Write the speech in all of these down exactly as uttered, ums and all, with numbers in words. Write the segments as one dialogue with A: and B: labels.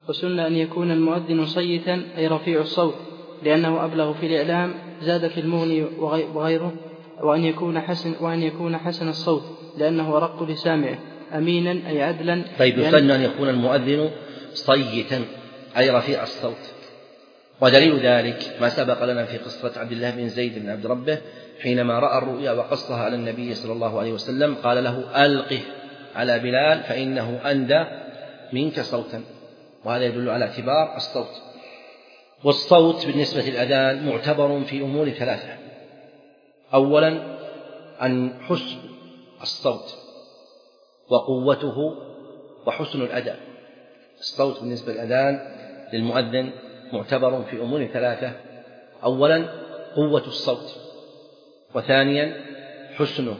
A: وسن أن يكون المؤذن صيتا أي رفيع الصوت لأنه أبلغ في الإعلام، زاد في المغني وغيره. وأن يكون حسن, وأن يكون حسن الصوت لأنه أرق لسامعه. أمينا أي عدلا.
B: طيب يسن أن يكون المؤذن صيتا أي رفيع الصوت، ودليل ذلك ما سبق لنا في قصة عبد الله بن زيد بن عبد ربه حينما رأى الرؤيا وقصها على النبي صلى الله عليه وسلم قال له ألقه على بلال فإنه أندى منك صوتا، وهذا يدل على اعتبار الصوت. والصوت بالنسبة للأذان معتبر في أمور ثلاثة. أولا أن حسن الصوت وقوته وحسن الأداء. الصوت بالنسبة للأذان للمؤذن معتبر في أمور ثلاثة. أولا قوة الصوت، وثانيا حسنه،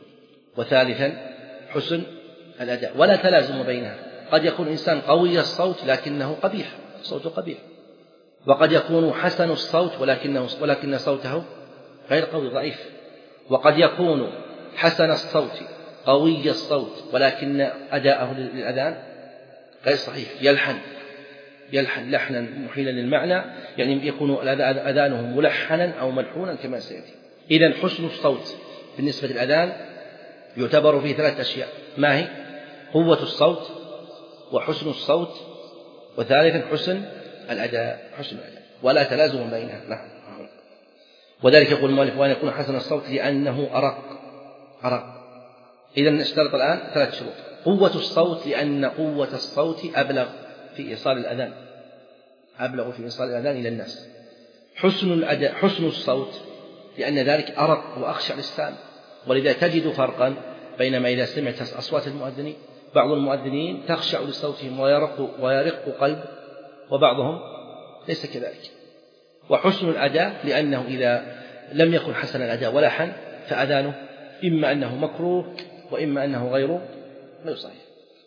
B: وثالثا حسن الأداء، ولا تلازم بينها. قد يكون إنسان قوي الصوت لكنه قبيح، صوته قبيح، وقد يكون حسن الصوت ولكنه ولكن صوته غير قوي ضعيف، وقد يكون حسن الصوت قوي الصوت ولكن أداءه للأذان غير صحيح، يلحن يلحن لحنا محيلا للمعنى، يعني يكون أذانه ملحنا أو ملحونا كما سيأتي. إذن حسن الصوت بالنسبة للأذان يعتبر فيه ثلاث أشياء. ما هي؟ قوة الصوت وحسن الصوت، وثالثا حسن الأداء حسن الأداء ولا تلازم بينها. نعم. وذلك يقول المؤلف وأن يكون حسن الصوت لأنه أرق أرق. إذن نشترط الآن ثلاث شروط. قوة الصوت لأن قوة الصوت أبلغ في إيصال الأذان أبلغ في إيصال الأذان إلى الناس. حسن الأداء حسن الصوت لأن ذلك أرق وأخشع للسامع، ولذا تجد فرقا بينما إذا سمعت أصوات المؤذنين بعض المؤذنين تخشع لصوتهم ويرق ويرق قلب، وبعضهم ليس كذلك. وحسن الأداء لأنه إذا لم يكن حسن الأداء ولا حن فأذانه إما أنه مكروه وإما أنه غير غير صحيح.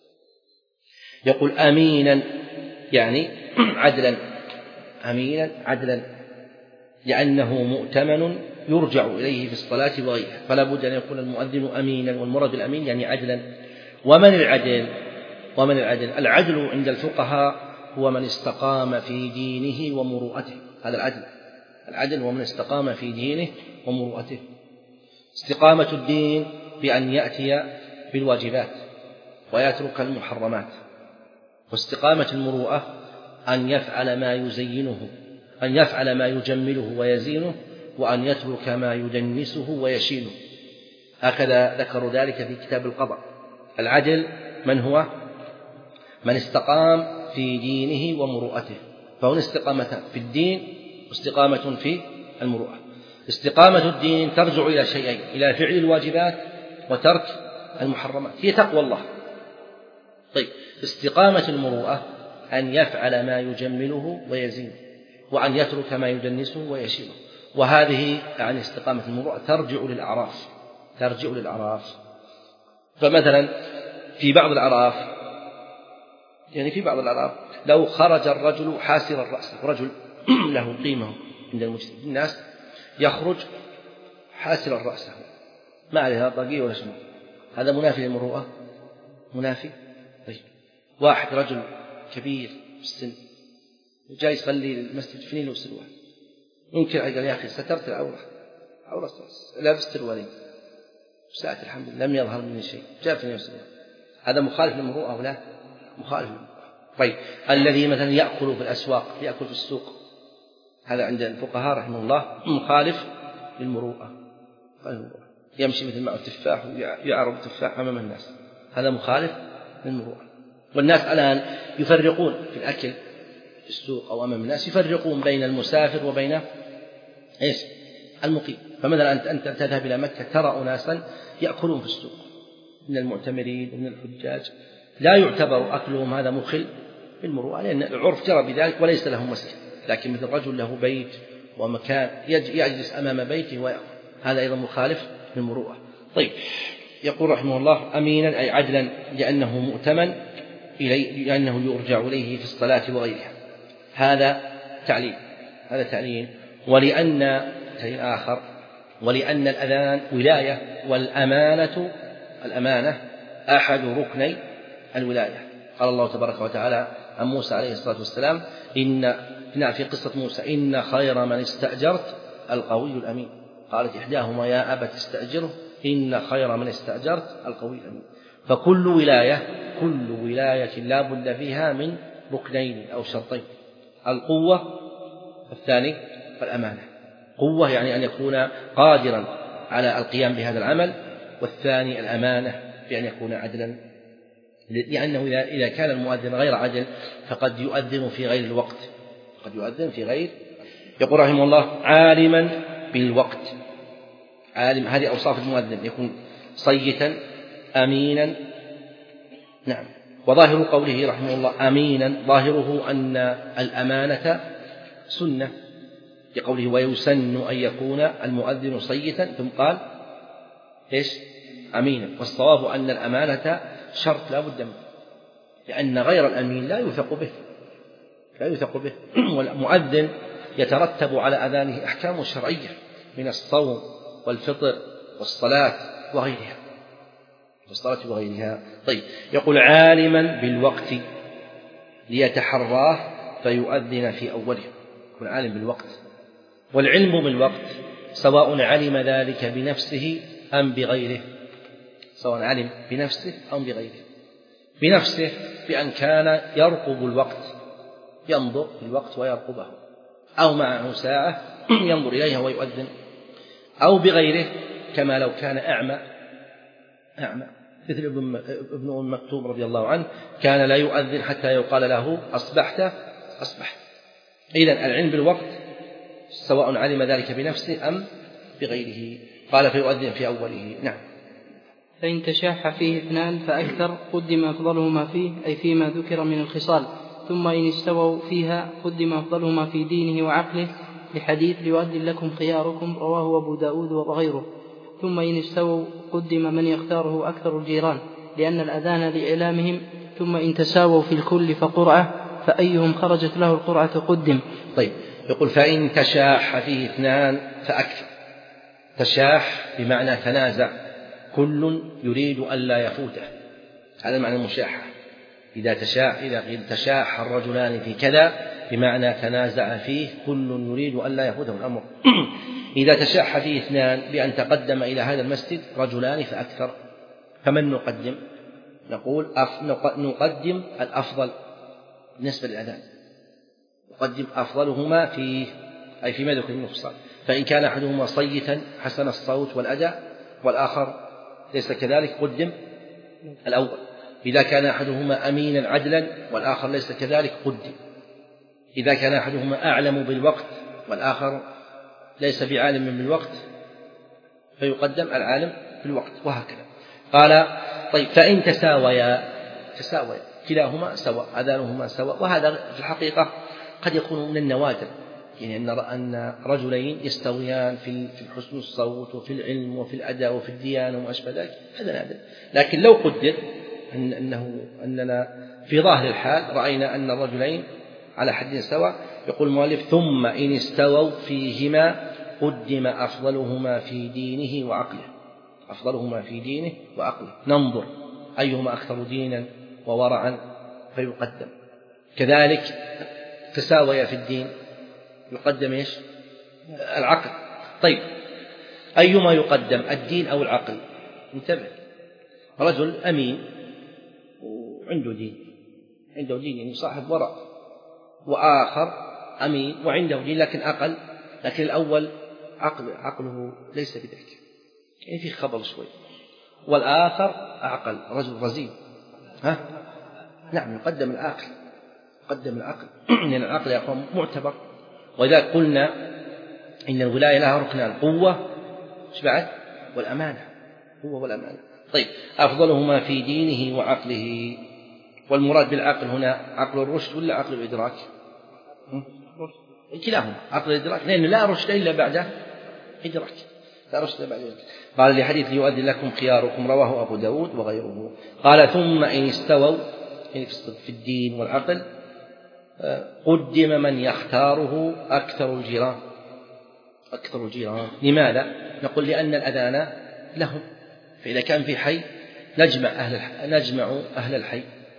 B: يقول أمينا يعني عدلا، أمينا عدلا لأنه مؤتمن يرجع إليه في الصلاة وغيرها، فلا بد أن يكون المؤذن أمينا، والمراد الأمين يعني عدلا. ومن العدل؟ ومن العدل؟ العدل عند الفقهاء هو من استقام في دينه ومروءته، هذا العدل. العدل هو من استقام في دينه ومروءته. استقامة الدين بأن يأتي بالواجبات ويترك المحرمات، واستقامة المروءة أن يفعل ما يزينه أن يفعل ما يجمله ويزينه، وأن يترك ما يدنسه ويشينه. هكذا ذكروا ذلك في كتاب القضاء. العدل من هو؟ من استقام في دينه ومروءته، فهنا استقامتان في الدين واستقامة في المروءة. استقامة الدين ترجع إلى شيئين: إلى فعل الواجبات وترك المحرمات، هي تقوى الله. طيب، استقامة المروءة أن يفعل ما يجمله ويزينه، وأن يترك ما يدنسه ويشينه. وهذه يعني استقامة المروءة ترجع للأعراف ترجع للأعراف فمثلا في بعض الأعراف يعني في بعض الأعراف لو خرج الرجل حاسر الرأس، رجل له قيمة عند المجتمع الناس يخرج حاسر الرأس، ما عليه طاقية ولا شنو، هذا منافي للمروءة؟ منافي. طيب، واحد رجل كبير في السن وجاي يصلي المسجد فني له سروال، يمكن قال يا أخي سترت العورة، عورة لابس سروالين ساعة الحمد لله لم يظهر مني شيء، جاء فني سروال، هذا مخالف للمروءة ولا مخالف للمروءة. طيب، الذي مثلا يأكل في الأسواق يأكل في السوق، هذا عند الفقهاء رحمه الله مخالف للمروءة، يمشي مثل معه التفاح ويعرض التفاح أمام الناس، هذا مخالف للمروءة. والناس الآن يفرقون في الأكل في السوق أو أمام الناس، يفرقون بين المسافر وبين إيش؟ المقيم. فمثلا أنت أنت تذهب إلى مكة ترى أناسا يأكلون في السوق من المعتمرين ومن الحجاج، لا يعتبر أكلهم هذا مخل بالمروءة، لأن العرف جرى بذلك وليس له مسجد. لكن مثل رجل له بيت ومكان يجلس أمام بيته ويأكل، هذا أيضا مخالف للمروءة. طيب، يقول رحمه الله أمينا أي عدلا لأنه مؤتمن إليه، لأنه يرجع إليه في الصلاة وغيرها. هذا تعليل هذا تعليل ولأن تعليل آخر ولأن الأذان ولاية، والأمانة الأمانة أحد ركني الولاية، قال الله تبارك وتعالى عن موسى عليه الصلاة والسلام إن في قصة موسى إن خير من استأجرت القوي الأمين. قالت إحداهما يا أبت استأجره إن خير من استأجرت القوي الأمين. فكل ولاية كل ولاية لا بد فيها من ركنين أو شرطين: القوة، الثاني الأمانة. قوة يعني أن يكون قادرا على القيام بهذا العمل، والثاني الأمانة بأن يكون عدلا، لأنه إذا كان المؤذن غير عدل فقد يؤذن في غير الوقت، قد يؤذن في غير. يقول رحمه الله: عالما بالوقت. عالم، هذه أوصاف المؤذن: يكون صيتا أمينا. نعم. وظاهر قوله رحمه الله أمينا، ظاهره أن الأمانة سنة، لقوله ويسن أن يكون المؤذن صيتا، ثم قال إيش؟ أمينا. والصواب أن الأمانة شرط لا بد منه، لأن غير الأمين لا يوثق به لا يوثق به والمؤذن يترتب على أذانه أحكام شرعية من الصوم والفطر والصلاة وغيرها والصلاة وغيرها. طيب، يقول عالما بالوقت ليتحراه فيؤذن في أوله. يكون عالم بالوقت. والعلم بالوقت سواء علم ذلك بنفسه أم بغيره، سواء علم بنفسه أو بغيره. بنفسه بأن كان يرقب الوقت، ينظر في الوقت ويرقبه، أو معه ساعة ينظر إليها ويؤذن، أو بغيره كما لو كان أعمى أعمى مثل ابن أم مكتوم رضي الله عنه، كان لا يؤذن حتى يقال له أصبحت أصبحت. إذن العلم بالوقت سواء علم ذلك بنفسه أم بغيره. قال فيؤذن في أوله. نعم.
A: فإن تشاح فيه اثنان فأكثر قدم أفضلهما فيه، أي فيما ذكر من الخصال. ثم إن استووا فيها قدم أفضلهما في دينه وعقله، لحديث ليؤذن لكم خياركم رواه أبو داود وغيره. ثم إن استووا قدم من يختاره أكثر الجيران، لأن الأذان لإعلامهم. ثم إن تساووا في الكل فقرعة، فأيهم خرجت له القرعة قدم.
B: طيب، يقول فإن تشاح فيه اثنان فأكثر. تشاح بمعنى تنازع، كل يريد ألا يفوته، هذا معنى المشاحة. إذا تشاح إذا تشاح الرجلان في كذا بمعنى تنازع فيه، كل يريد ألا يفوته الأمر. إذا تشاح فيه اثنان بأن تقدم إلى هذا المسجد رجلان فأكثر، فمن نقدم؟ نقول نقدم الأفضل بالنسبة للأذان، نقدم أفضلهما فيه، أي فيما ذكر من الخصال. فإن كان أحدهما صيتا حسن الصوت والأداء والآخر ليس كذلك قدم الأول. إذا كان أحدهما أمينا عدلا والآخر ليس كذلك قدم. إذا كان أحدهما أعلم بالوقت والآخر ليس بعالم بالوقت فيقدم العالم بالوقت، وهكذا. قال طيب فإن تساويا تساويا كلاهما سواء، أذانهما سواء. وهذا في الحقيقة قد يكون من النوادر، يعني أن أن رجلين يستويان في حسن الصوت وفي العلم وفي الأداء وفي الديانة وما أشبه ذلك، هذا نادر. لكن لو قدر أن أنه أننا في ظاهر الحال رأينا أن الرجلين على حد سواء، يقول المؤلف ثم إن استووا فيهما قدم أفضلهما في دينه وعقله. أفضلهما في دينه وعقله، ننظر أيهما أكثر دينا وورعا فيقدم. كذلك تساويا في الدين يقدم إيش؟ العقل. طيب أيما يقدم، الدين أو العقل؟ انتبه، رجل أمين وعنده دين، عنده دين يعني صاحب ورع، وآخر أمين وعنده دين لكن أقل، لكن الأول عقل عقله ليس بذلك، يعني فيه خبل شوي، والآخر أعقل، رجل رزين. ها؟ نعم، يقدم العقل، يقدم العقل لأن يعني العقل يكون معتبر. وإذا قلنا إن الولاية لها ركنان، القوة إيش بعد؟ والأمانة، قوة والأمانة. طيب أفضلهما في دينه وعقله. والمراد بالعقل هنا عقل الرشد ولا عقل الإدراك؟ كلاهما عقل الإدراك، لأنه لا رشد إلا بعد إدراك، لا رشد بعد إدراك. قال لحديث ليؤذن لكم خياركم رواه أبو داود وغيره. قال ثم إن استووا في الدين والعقل قدم من يختاره أكثر الجيران. أكثر الجيران لماذا؟ نقول لأن الأذان لهم، فإذا كان في حي نجمع أهل الحي, نجمع أهل الحي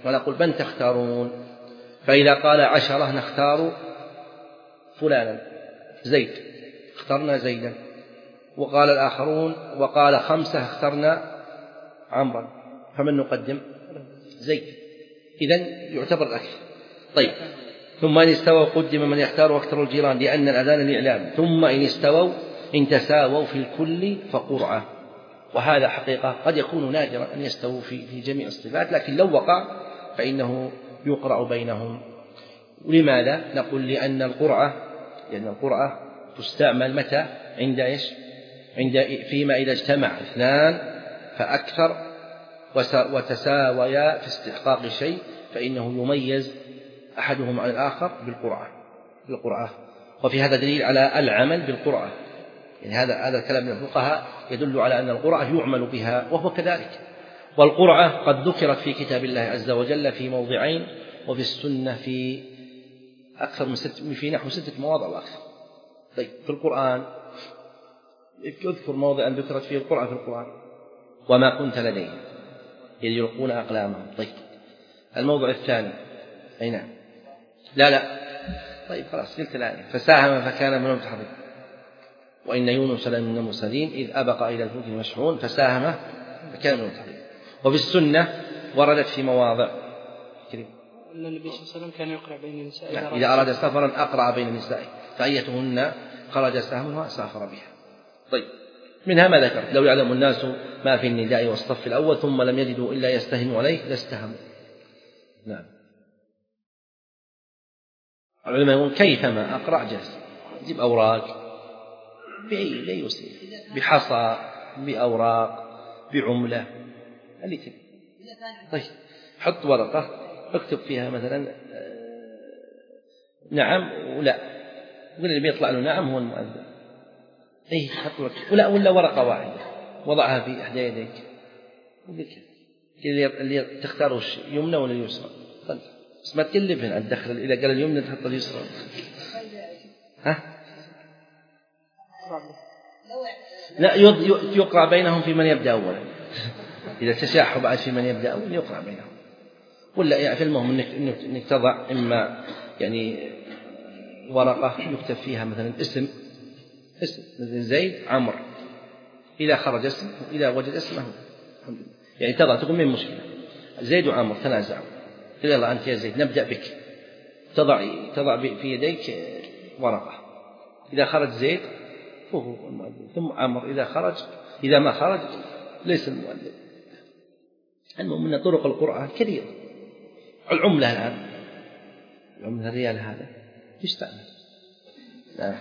B: ونقول من تختارون؟ فإذا قال عشرة نختار فلانا زيد، اخترنا زيدا. وقال الآخرون وقال خمسة اخترنا عمرا، فمن نقدم؟ زيد. إذن يعتبر الأكثر. طيب، ثم إن استووا قدم من يختار أكثر الجيران لأن الأذان الإعلام. ثم إن استووا إن تساووا في الكل فقرعة. وهذا حقيقة قد يكون نادرا أن يستووا في في جميع الصفات، لكن لو وقع فإنه يقرع بينهم. ولماذا؟ نقول لأن القرعة لأن القرعة تستعمل متى؟ عند إيش؟ عند فيما إذا اجتمع اثنان فأكثر وتساويا في استحقاق شيء فإنه يميز أحدهم عن الآخر بالقرعة بالقرعة وفي هذا دليل على العمل بالقرعة. يعني هذا هذا الكلام من الفقهاء يدل على أن القرعة يعمل بها، وهو كذلك. والقرعة قد ذكرت في كتاب الله عز وجل في موضعين، وفي السنة في أكثر من ست في نحو ستة مواضع وأكثر. طيب، في القرآن اذكر موضعا ذكرت فيه القرعة في القرآن. وما كنت لديهم إذ يلقون أقلامهم. طيب، الموضع الثاني أي نعم لا لا طيب خلاص قلت الآية. فساهم فكان من المدحضين وإن يونس لمن المرسلين إذ أبق إلى الفلك المشحون فساهم فكان من المدحضين. وفي السنة وردت في مواضع كريم
A: أن النبي صلى الله عليه وسلم كان يقرأ بين النساء
B: يعني إذا أراد سفرا أقرأ بين النساء فأيتهن خرج سهمها سافر بها. طيب، منها ما ذكرت لو يعلم الناس ما في النداء والصف الأول ثم لم يجدوا إلا يستهموا عليه لاستهموا. نعم. العلماء يقول كيفما أقرأ جاز، جيب أوراق بأي بأي وسيلة، بحصى بأوراق بعملة اللي تبي. طيب، حط ورقة اكتب فيها مثلا نعم ولا، يقول اللي بيطلع له نعم هو المؤذن. اي حط ورقة ولا ولا ورقة واحدة وضعها في إحدى يديك اللي اللي تختاره يمنى ولا يسرى. طيب، بس ما تكلفهن أن تدخل، إذا قال اليمنى تحط اليسرى. ها؟ لا، يقرأ بينهم في من يبدأ أولا. إذا تشاحوا بعد في من يبدأ أولا يقرأ بينهم. ولا يعني في المهم إنك إنك تضع إما يعني ورقة يكتب فيها مثلا اسم اسم مثل زيد عمر، إذا خرج اسم وإذا وجد اسمه يعني تضع تقول من مشكلة زيد وعمر تنازعوا، يلا أنت يا زيد نبدأ بك، تضع تضع في يديك ورقة، إذا خرج زيد فهو المؤذن، ثم عمر إذا خرج، إذا ما خرج ليس المؤذن. المهم من طرق القرآن كثيرة. العملة الآن العملة الريال هذا يستعمل. لا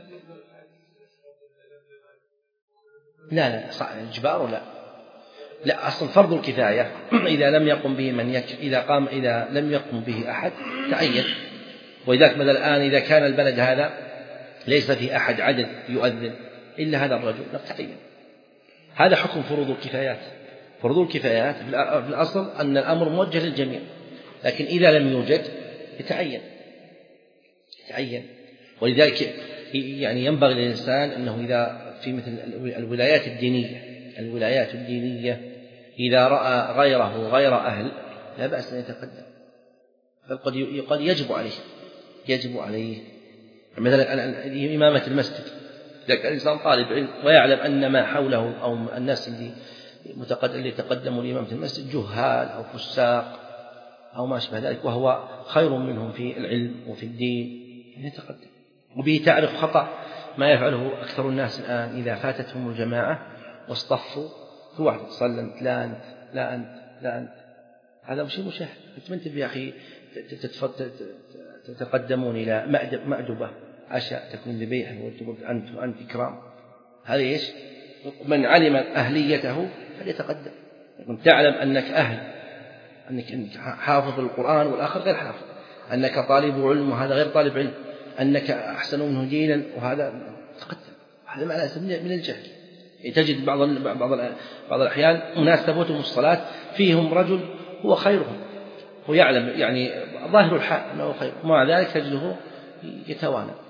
B: لا لا صح إجبار ولا لا، أصل فرض الكفاية إذا لم يقم به من يك إذا قام إذا لم يقم به أحد تعين. وإذاك مثلا الآن إذا كان البلد هذا ليس في أحد عدد يؤذن إلا هذا الرجل نتعين. هذا حكم فروض الكفايات. فروض الكفايات في الأصل أن الأمر موجه للجميع، لكن إذا لم يوجد يتعين يتعين. ولذلك يعني ينبغي للإنسان أنه إذا في مثل الولايات الدينية الولايات الدينية إذا رأى غيره غير أهل لا بأس أن يتقدم، بل قد يجب عليه يجب عليه مثلا إمامة المسجد. إذا كان الإنسان طالب علم ويعلم أن ما حوله أو الناس اللي اللي يتقدموا لإمامة المسجد جهال أو فساق أو ما شابه ذلك، وهو خير منهم في العلم وفي الدين يتقدم. وبه تعرف خطأ ما يفعله أكثر الناس الآن إذا فاتتهم الجماعة واصطفوا كل واحد سلمت لا أنت لا أنت لا أنت، هذا شيء مشاهد. أنت منتبه يا أخي تتقدمون إلى مأدبة عشاء تكون ذبيحة وتقول أنت وأنت إكرام، هذا إيش؟ من علم أهليته فليتقدم. تعلم أنك أهل، أنك حافظ القرآن والآخر غير حافظ، أنك طالب علم وهذا غير طالب علم، أنك أحسن منه دينا وهذا تقدم. هذا معناه من الجهل. تجد بعض بعض بعض الأحيان أناس تفوتهم الصلاة فيهم رجل هو خيرهم، هو يعلم يعني ظاهر الحال أنه خير، ومع ذلك تجده يتوانى.